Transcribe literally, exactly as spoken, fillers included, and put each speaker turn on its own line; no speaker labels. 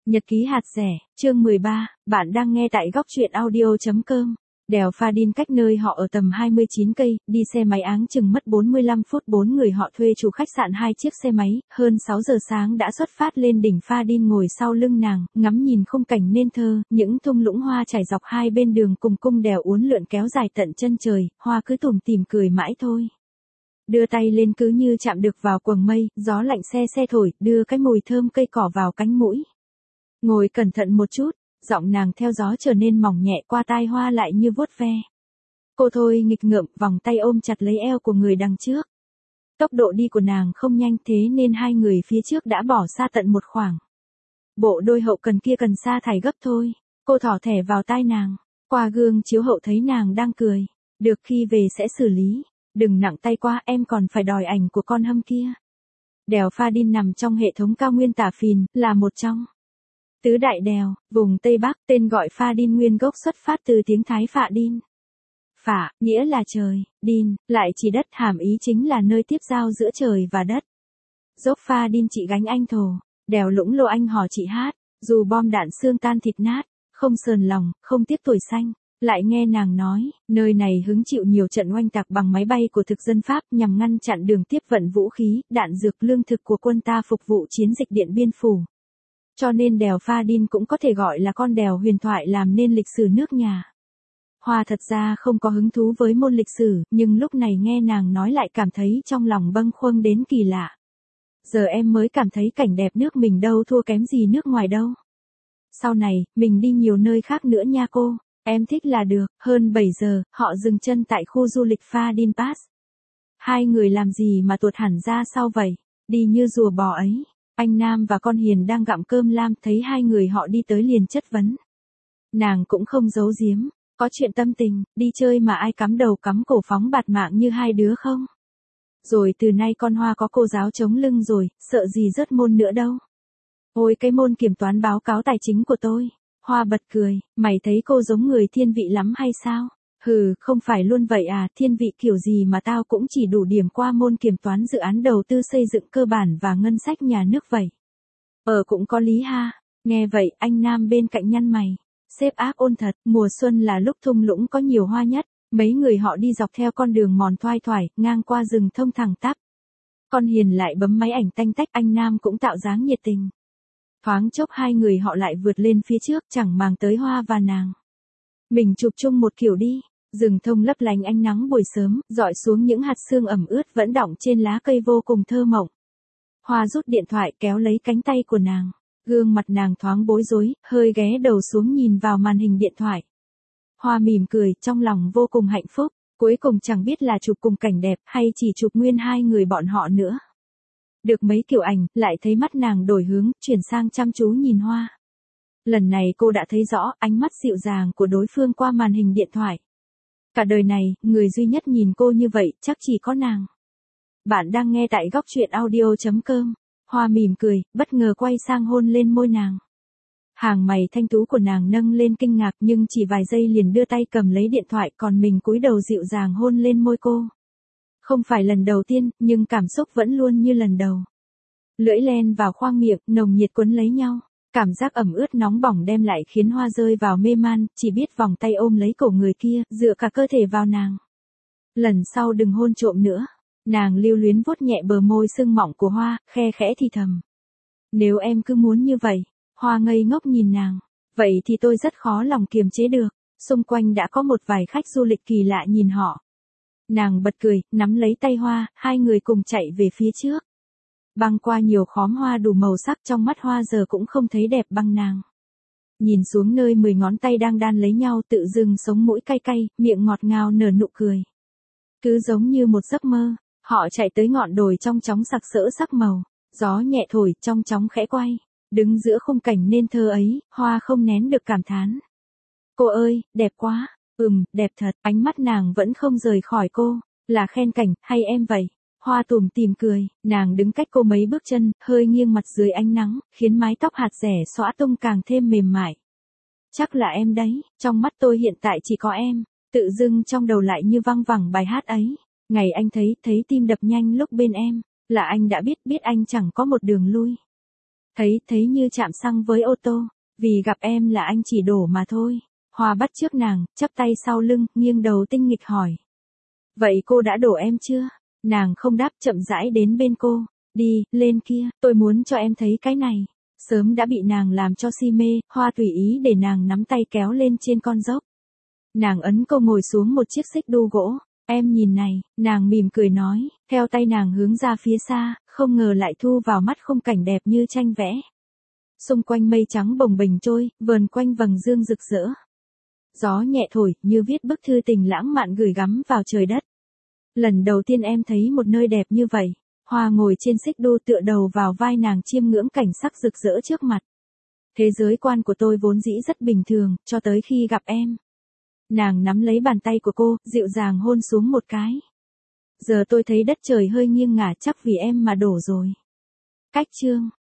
Nhật ký hạt rẻ, chương mười ba, bạn đang nghe tại góc truyện audio chấm com. Đèo Pha Đin cách nơi họ ở tầm hai mươi chín cây, đi xe máy áng chừng mất bốn mươi lăm phút. Bốn người họ thuê chủ khách sạn hai chiếc xe máy, hơn sáu giờ sáng đã xuất phát lên đỉnh Pha Đin. Ngồi sau lưng nàng, ngắm nhìn khung cảnh nên thơ, những thung lũng hoa trải dọc hai bên đường cùng cung đèo uốn lượn kéo dài tận chân trời, Hoa cứ tủm tỉm cười mãi thôi. Đưa tay lên cứ như chạm được vào quầng mây, gió lạnh se se thổi, đưa cái mùi thơm cây cỏ vào cánh mũi. Ngồi cẩn thận một chút, giọng nàng theo gió trở nên mỏng nhẹ, qua tai Hoa lại như vuốt ve. Cô thôi nghịch ngợm, vòng tay ôm chặt lấy eo của người đằng trước. Tốc độ đi của nàng không nhanh, thế nên hai người phía trước đã bỏ xa tận một khoảng. Bộ đôi hậu cần kia cần sa thải gấp thôi. Cô thỏ thẻ vào tai nàng. Qua gương chiếu hậu thấy nàng đang cười. Được, khi về sẽ xử lý. Đừng nặng tay quá, em còn phải đòi ảnh của con hâm kia. Đèo Pha Đin nằm trong hệ thống cao nguyên Tả Phìn, là một trong tứ đại đèo, vùng Tây Bắc. Tên gọi Pha Đin nguyên gốc xuất phát từ tiếng Thái Phạ Đin. Phạ, nghĩa là trời, Đin, lại chỉ đất, hàm ý chính là nơi tiếp giao giữa trời và đất. Dốc Pha Đin chị gánh anh thổ, đèo Lũng Lô anh hò chị hát, dù bom đạn xương tan thịt nát, không sờn lòng, không tiếc tuổi xanh. Lại nghe nàng nói, nơi này hứng chịu nhiều trận oanh tạc bằng máy bay của thực dân Pháp nhằm ngăn chặn đường tiếp vận vũ khí, đạn dược, lương thực của quân ta phục vụ chiến dịch Điện Biên Phủ. Cho nên đèo Pha Đin cũng có thể gọi là con đèo huyền thoại làm nên lịch sử nước nhà. Hoa thật ra không có hứng thú với môn lịch sử, nhưng lúc này nghe nàng nói lại cảm thấy trong lòng bâng khuâng đến kỳ lạ. Giờ em mới cảm thấy cảnh đẹp nước mình đâu thua kém gì nước ngoài đâu. Sau này, mình đi nhiều nơi khác nữa nha cô. Em thích là được. Hơn bảy giờ, họ dừng chân tại khu du lịch Pha Đin Pass. Hai người làm gì mà tuột hẳn ra sau vậy? Đi như rùa bò ấy. Anh Nam và con Hiền đang gặm cơm lam, thấy hai người họ đi tới liền chất vấn. Nàng cũng không giấu giếm. Có chuyện tâm tình, đi chơi mà ai cắm đầu cắm cổ phóng bạt mạng như hai đứa không? Rồi từ nay con Hoa có cô giáo chống lưng rồi, sợ gì rớt môn nữa đâu. Ôi cái môn kiểm toán báo cáo tài chính của tôi. Hoa bật cười, mày thấy cô giống người thiên vị lắm hay sao? Hừ, không phải luôn vậy à, thiên vị kiểu gì mà tao cũng chỉ đủ điểm qua môn kiểm toán dự án đầu tư xây dựng cơ bản và ngân sách nhà nước vậy. Ờ cũng có lý ha. Nghe vậy, anh Nam bên cạnh nhăn mày. Sếp ác ôn thật, mùa xuân là lúc thung lũng có nhiều hoa nhất. Mấy người họ đi dọc theo con đường mòn thoai thoải, ngang qua rừng thông thẳng tắp. Con Hiền lại bấm máy ảnh tanh tách, anh Nam cũng tạo dáng nhiệt tình. Thoáng chốc hai người họ lại vượt lên phía trước, chẳng màng tới Hoa và nàng. Mình chụp chung một kiểu đi. Rừng thông lấp lánh ánh nắng buổi sớm, dọi xuống những hạt sương ẩm ướt vẫn đọng trên lá cây vô cùng thơ mộng. Hoa rút điện thoại kéo lấy cánh tay của nàng. Gương mặt nàng thoáng bối rối, hơi ghé đầu xuống nhìn vào màn hình điện thoại. Hoa mỉm cười, trong lòng vô cùng hạnh phúc. Cuối cùng chẳng biết là chụp cùng cảnh đẹp hay chỉ chụp nguyên hai người bọn họ nữa. Được mấy kiểu ảnh, lại thấy mắt nàng đổi hướng, chuyển sang chăm chú nhìn Hoa. Lần này cô đã thấy rõ ánh mắt dịu dàng của đối phương qua màn hình điện thoại. Cả đời này, người duy nhất nhìn cô như vậy, chắc chỉ có nàng. Bạn đang nghe tại góc truyện audio chấm com. Hoa mỉm cười, bất ngờ quay sang hôn lên môi nàng. Hàng mày thanh tú của nàng nâng lên kinh ngạc, nhưng chỉ vài giây liền đưa tay cầm lấy điện thoại, còn mình cúi đầu dịu dàng hôn lên môi cô. Không phải lần đầu tiên, nhưng cảm xúc vẫn luôn như lần đầu. Lưỡi len vào khoang miệng, nồng nhiệt quấn lấy nhau. Cảm giác ẩm ướt nóng bỏng đem lại khiến Hoa rơi vào mê man, chỉ biết vòng tay ôm lấy cổ người kia, dựa cả cơ thể vào nàng. Lần sau đừng hôn trộm nữa. Nàng lưu luyến vuốt nhẹ bờ môi sưng mọng của Hoa, khe khẽ thì thầm. Nếu em cứ muốn như vậy. Hoa ngây ngốc nhìn nàng. Vậy thì tôi rất khó lòng kiềm chế được. Xung quanh đã có một vài khách du lịch kỳ lạ nhìn họ. Nàng bật cười, nắm lấy tay Hoa, hai người cùng chạy về phía trước. Băng qua nhiều khóm hoa đủ màu sắc, trong mắt Hoa giờ cũng không thấy đẹp bằng nàng. Nhìn xuống nơi mười ngón tay đang đan lấy nhau, tự dưng sống mũi cay cay, miệng ngọt ngào nở nụ cười. Cứ giống như một giấc mơ, họ chạy tới ngọn đồi trong chóng sặc sỡ sắc màu. Gió nhẹ thổi, trong chóng khẽ quay. Đứng giữa khung cảnh nên thơ ấy, Hoa không nén được cảm thán. Cô ơi, đẹp quá. Ừm, đẹp thật. Ánh mắt nàng vẫn không rời khỏi cô. Là khen cảnh, hay em vậy? Hoa tủm tỉm cười, nàng đứng cách cô mấy bước chân, hơi nghiêng mặt dưới ánh nắng, khiến mái tóc hạt rẻ xõa tung càng thêm mềm mại. Chắc là em đấy, trong mắt tôi hiện tại chỉ có em. Tự dưng trong đầu lại như văng vẳng bài hát ấy. Ngày anh thấy, thấy tim đập nhanh lúc bên em, là anh đã biết, biết anh chẳng có một đường lui. Thấy, thấy như chạm xăng với ô tô, vì gặp em là anh chỉ đổ mà thôi. Hoa bắt trước nàng, chắp tay sau lưng, nghiêng đầu tinh nghịch hỏi. Vậy cô đã đổ em chưa? Nàng không đáp, chậm rãi đến bên cô. Đi, lên kia, tôi muốn cho em thấy cái này. Sớm đã bị nàng làm cho si mê, Hoa tùy ý để nàng nắm tay kéo lên trên con dốc. Nàng ấn cô ngồi xuống một chiếc xích đu gỗ. Em nhìn này, nàng mỉm cười nói, theo tay nàng hướng ra phía xa, không ngờ lại thu vào mắt khung cảnh đẹp như tranh vẽ. Xung quanh mây trắng bồng bềnh trôi, vờn quanh vầng dương rực rỡ. Gió nhẹ thổi, như viết bức thư tình lãng mạn gửi gắm vào trời đất. Lần đầu tiên em thấy một nơi đẹp như vậy. Hoa ngồi trên xích đu tựa đầu vào vai nàng chiêm ngưỡng cảnh sắc rực rỡ trước mặt. Thế giới quan của tôi vốn dĩ rất bình thường, cho tới khi gặp em. Nàng nắm lấy bàn tay của cô, dịu dàng hôn xuống một cái. Giờ tôi thấy đất trời hơi nghiêng ngả chắc vì em mà đổ rồi. Cách chương